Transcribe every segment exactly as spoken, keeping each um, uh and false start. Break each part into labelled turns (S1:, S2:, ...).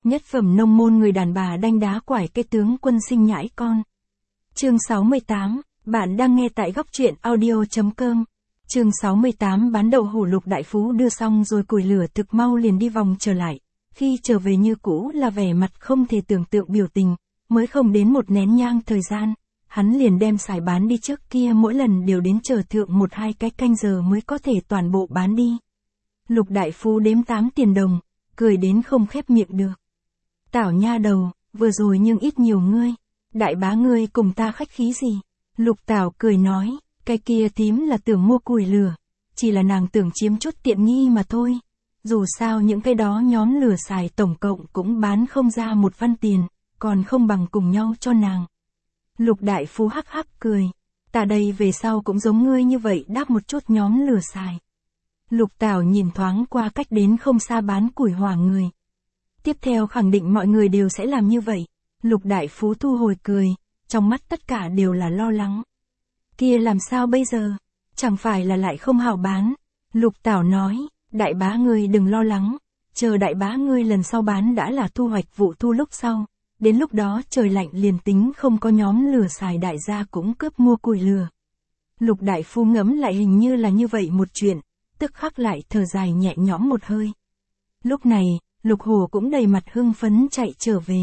S1: Nhất phẩm nông môn người đàn bà đanh đá quải cái tướng quân sinh nhãi con. Chương sáu mươi tám, bạn đang nghe tại góc truyện audio chấm com. Chương sáu mươi tám bán đậu hủ Lục đại phú đưa xong rồi củi lửa thực mau liền đi vòng trở lại. Khi trở về như cũ là vẻ mặt không thể tưởng tượng biểu tình, mới không đến một nén nhang thời gian, hắn liền đem xài bán đi trước kia mỗi lần đều đến chờ thượng một hai cái canh giờ mới có thể toàn bộ bán đi. Lục đại phú đếm tám tiền đồng, cười đến không khép miệng được. Tảo nha đầu, vừa rồi nhưng ít nhiều ngươi, đại bá ngươi cùng ta khách khí gì? Lục Tảo cười nói, cái kia tím là tưởng mua củi lửa, chỉ là nàng tưởng chiếm chút tiện nghi mà thôi. Dù sao những cái đó nhóm lửa xài tổng cộng cũng bán không ra một văn tiền, còn không bằng cùng nhau cho nàng. Lục đại phú hắc hắc cười, ta đây về sau cũng giống ngươi như vậy đáp một chút nhóm lửa xài. Lục Tảo nhìn thoáng qua cách đến không xa bán củi hỏa người. Tiếp theo khẳng định mọi người đều sẽ làm như vậy. Lục đại phú thu hồi cười, trong mắt tất cả đều là lo lắng. Kia làm sao bây giờ? Chẳng phải là lại không hảo bán? Lục Tảo nói, đại bá ngươi đừng lo lắng, chờ đại bá ngươi lần sau bán đã là thu hoạch vụ thu lúc sau. Đến lúc đó trời lạnh liền tính không có nhóm lửa xài đại gia cũng cướp mua củi lửa. Lục đại phu ngẫm lại hình như là như vậy một chuyện, tức khắc lại thở dài nhẹ nhõm một hơi. Lúc này, Lục Hổ cũng đầy mặt hưng phấn chạy trở về.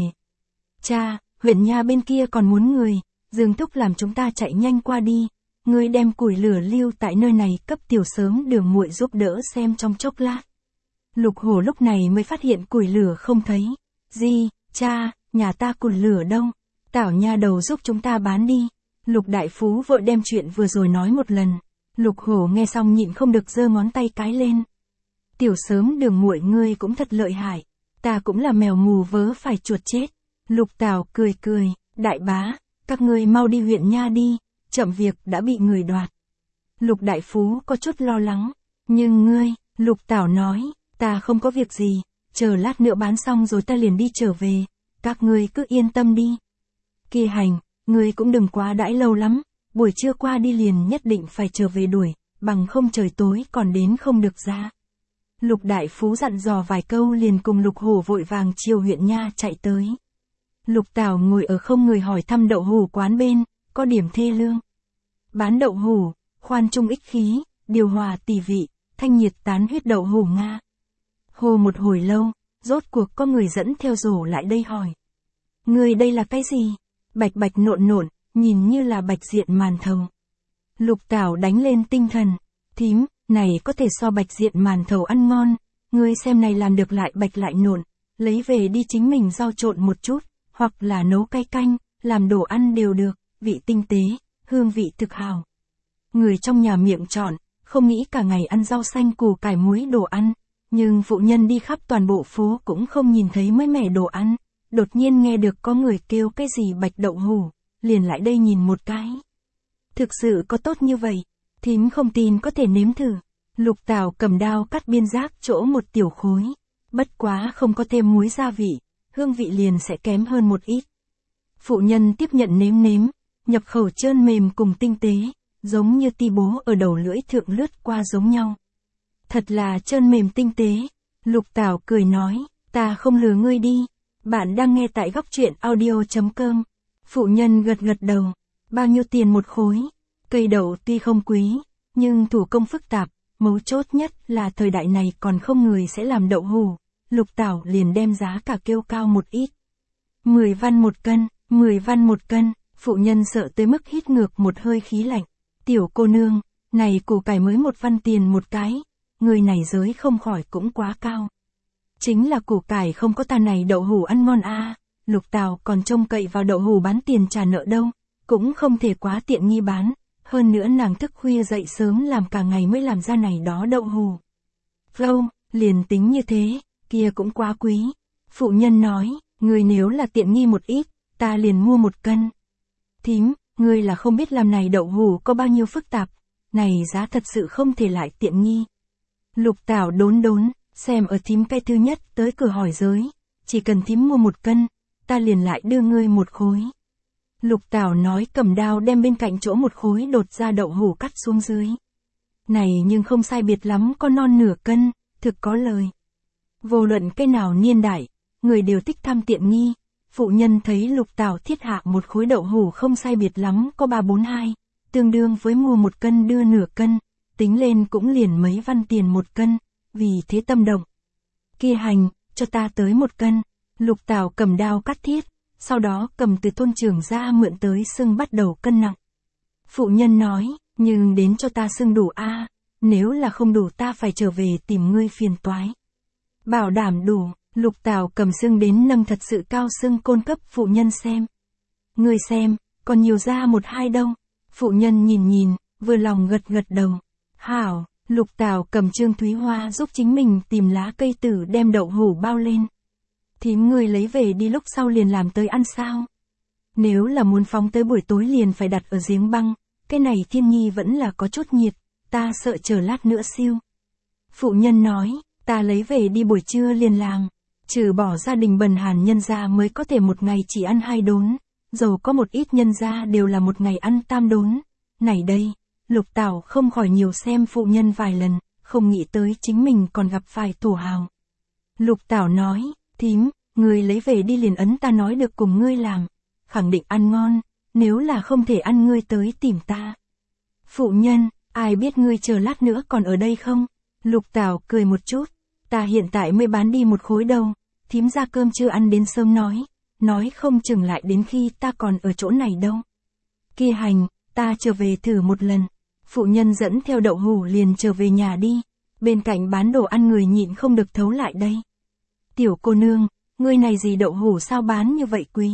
S1: Cha, huyện nha bên kia còn muốn người, Dương Thúc làm chúng ta chạy nhanh qua đi, ngươi đem củi lửa lưu tại nơi này cấp tiểu sớm đường muội giúp đỡ xem trong chốc lát. Lục Hổ lúc này mới phát hiện củi lửa không thấy. Gì, cha, nhà ta củi lửa đâu? Tảo nha đầu giúp chúng ta bán đi. Lục đại phú vội đem chuyện vừa rồi nói một lần. Lục Hổ nghe xong nhịn không được giơ ngón tay cái lên. Tiểu sớm đường muội ngươi cũng thật lợi hại, ta cũng là mèo mù vớ phải chuột chết. Lục Tảo cười cười, đại bá, các ngươi mau đi huyện nha đi, chậm việc đã bị người đoạt. Lục đại phú có chút lo lắng, nhưng ngươi, Lục Tảo nói, ta không có việc gì, chờ lát nữa bán xong rồi ta liền đi trở về, các ngươi cứ yên tâm đi. Kia hành, ngươi cũng đừng quá đãi lâu lắm, buổi trưa qua đi liền nhất định phải trở về đuổi, bằng không trời tối còn đến không được ra. Lục đại phú dặn dò vài câu liền cùng Lục Hổ vội vàng chiều huyện nha chạy tới. Lục Tảo ngồi ở không người hỏi thăm đậu hủ quán bên, có điểm thê lương. Bán đậu hủ, khoan trung ích khí, điều hòa tỳ vị, thanh nhiệt tán huyết đậu hủ Nga. Hồ một hồi lâu, rốt cuộc có người dẫn theo rổ lại đây hỏi. Người đây là cái gì? Bạch bạch nộn nộn, nhìn như là bạch diện màn thầu. Lục Tảo đánh lên tinh thần, thím, này có thể so bạch diện màn thầu ăn ngon, ngươi xem này làm được lại bạch lại nộn, lấy về đi chính mình rau trộn một chút, hoặc là nấu cay canh, làm đồ ăn đều được, vị tinh tế, hương vị thực hào. Người trong nhà miệng trọn, không nghĩ cả ngày ăn rau xanh củ cải muối đồ ăn, nhưng phụ nhân đi khắp toàn bộ phố cũng không nhìn thấy mới mẻ đồ ăn, đột nhiên nghe được có người kêu cái gì bạch đậu hủ, liền lại đây nhìn một cái. Thực sự có tốt như vậy? Thím không tin có thể nếm thử. Lục Tảo cầm đao cắt biên giác chỗ một tiểu khối. Bất quá không có thêm muối gia vị, hương vị liền sẽ kém hơn một ít. Phụ nhân tiếp nhận nếm nếm, nhập khẩu trơn mềm cùng tinh tế, giống như ti bố ở đầu lưỡi thượng lướt qua giống nhau. Thật là trơn mềm tinh tế. Lục Tảo cười nói, ta không lừa ngươi đi. Bạn đang nghe tại góc truyện audio chấm com. Phụ nhân gật gật đầu. Bao nhiêu tiền một khối? Cây đậu tuy không quý, nhưng thủ công phức tạp, mấu chốt nhất là thời đại này còn không người sẽ làm đậu hủ. Lục Tảo liền đem giá cả kêu cao một ít. mười văn một cân, mười văn một cân, phụ nhân sợ tới mức hít ngược một hơi khí lạnh. Tiểu cô nương, này củ cải mới một văn tiền một cái, người này giới không khỏi cũng quá cao. Chính là củ cải không có ta này đậu hủ ăn ngon a. Lục Tảo còn trông cậy vào đậu hủ bán tiền trả nợ đâu, cũng không thể quá tiện nghi bán. Hơn nữa nàng thức khuya dậy sớm làm cả ngày mới làm ra này đó đậu hủ. Vô, liền tính như thế, kia cũng quá quý. Phụ nhân nói, người nếu là tiện nghi một ít, ta liền mua một cân. Thím, ngươi là không biết làm này đậu hủ có bao nhiêu phức tạp, này giá thật sự không thể lại tiện nghi. Lục Tảo đốn đốn, xem ở thím cái thứ nhất tới cửa hỏi giới, chỉ cần thím mua một cân, ta liền lại đưa ngươi một khối. Lục Tảo nói cầm đao đem bên cạnh chỗ một khối đột ra đậu hủ cắt xuống dưới. Này nhưng không sai biệt lắm có non nửa cân, thực có lời. Vô luận cái nào niên đại, người đều thích tham tiện nghi. Phụ nhân thấy Lục Tảo thiết hạ một khối đậu hủ không sai biệt lắm có ba bốn hai, tương đương với mua một cân đưa nửa cân, tính lên cũng liền mấy văn tiền một cân, vì thế tâm động. Kia hành, cho ta tới một cân. Lục Tảo cầm đao cắt thiết, sau đó cầm từ thôn trưởng ra mượn tới xưng bắt đầu cân nặng. Phụ nhân nói, nhưng đến cho ta xưng đủ a, nếu là không đủ ta phải trở về tìm ngươi phiền toái. Bảo đảm đủ, Lục Tảo cầm xưng đến nâng thật sự cao xưng côn cấp phụ nhân xem. Ngươi xem, còn nhiều ra một hai đâu. Phụ nhân nhìn nhìn, vừa lòng gật gật đầu. Hảo, Lục Tảo cầm Trương Thúy Hoa giúp chính mình tìm lá cây tử đem đậu hủ bao lên. Thím ngươi lấy về đi lúc sau liền làm tới ăn sao? Nếu là muốn phóng tới buổi tối liền phải đặt ở giếng băng, cái này Thiên Nhi vẫn là có chút nhiệt, ta sợ chờ lát nữa siêu. Phụ nhân nói, ta lấy về đi buổi trưa liền làm, trừ bỏ gia đình bần hàn nhân gia mới có thể một ngày chỉ ăn hai đốn, dầu có một ít nhân gia đều là một ngày ăn tam đốn. Này đây, Lục Tảo không khỏi nhiều xem phụ nhân vài lần, không nghĩ tới chính mình còn gặp phải thổ hào. Lục Tảo nói, thím, ngươi lấy về đi liền ấn ta nói được cùng ngươi làm, khẳng định ăn ngon, nếu là không thể ăn ngươi tới tìm ta. Phụ nhân, ai biết ngươi chờ lát nữa còn ở đây không? Lục Tảo cười một chút, ta hiện tại mới bán đi một khối đâu, thím ra cơm chưa ăn đến sớm nói, nói không chừng lại đến khi ta còn ở chỗ này đâu. Kia hành, ta trở về thử một lần. Phụ nhân dẫn theo đậu hủ liền trở về nhà đi, bên cạnh bán đồ ăn người nhịn không được thấu lại đây. Tiểu cô nương, ngươi này gì đậu hủ sao bán như vậy quý?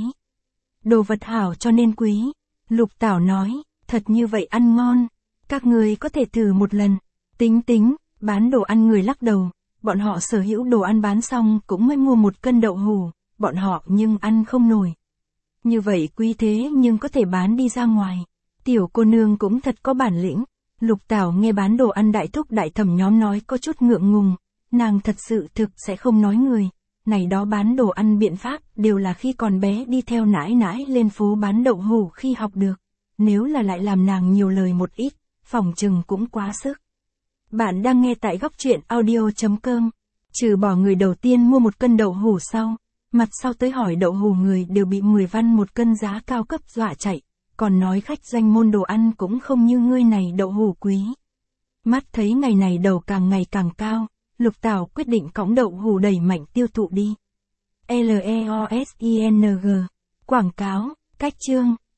S1: Đồ vật hảo cho nên quý. Lục Tảo nói, thật như vậy ăn ngon, các ngươi có thể thử một lần. Tính tính, bán đồ ăn người lắc đầu, bọn họ sở hữu đồ ăn bán xong cũng mới mua một cân đậu hủ, bọn họ nhưng ăn không nổi. Như vậy quý thế nhưng có thể bán đi ra ngoài. Tiểu cô nương cũng thật có bản lĩnh. Lục Tảo nghe bán đồ ăn đại thúc đại thẩm nhóm nói có chút ngượng ngùng, nàng thật sự thực sẽ không nói người. Này đó bán đồ ăn biện pháp đều là khi còn bé đi theo nãi nãi lên phố bán đậu hủ khi học được. Nếu là lại làm nàng nhiều lời một ít, phòng chừng cũng quá sức. Bạn đang nghe tại góc truyện audio chấm com. Trừ bỏ người đầu tiên mua một cân đậu hủ sau, mặt sau tới hỏi đậu hủ người đều bị mười văn một cân giá cao cấp dọa chạy, còn nói khách danh môn đồ ăn cũng không như ngươi này đậu hủ quý. Mắt thấy ngày này đầu càng ngày càng cao, Lục Tảo quyết định cõng đậu hủ đẩy mạnh tiêu thụ đi. L E O S I N G. Quảng cáo, cách chương.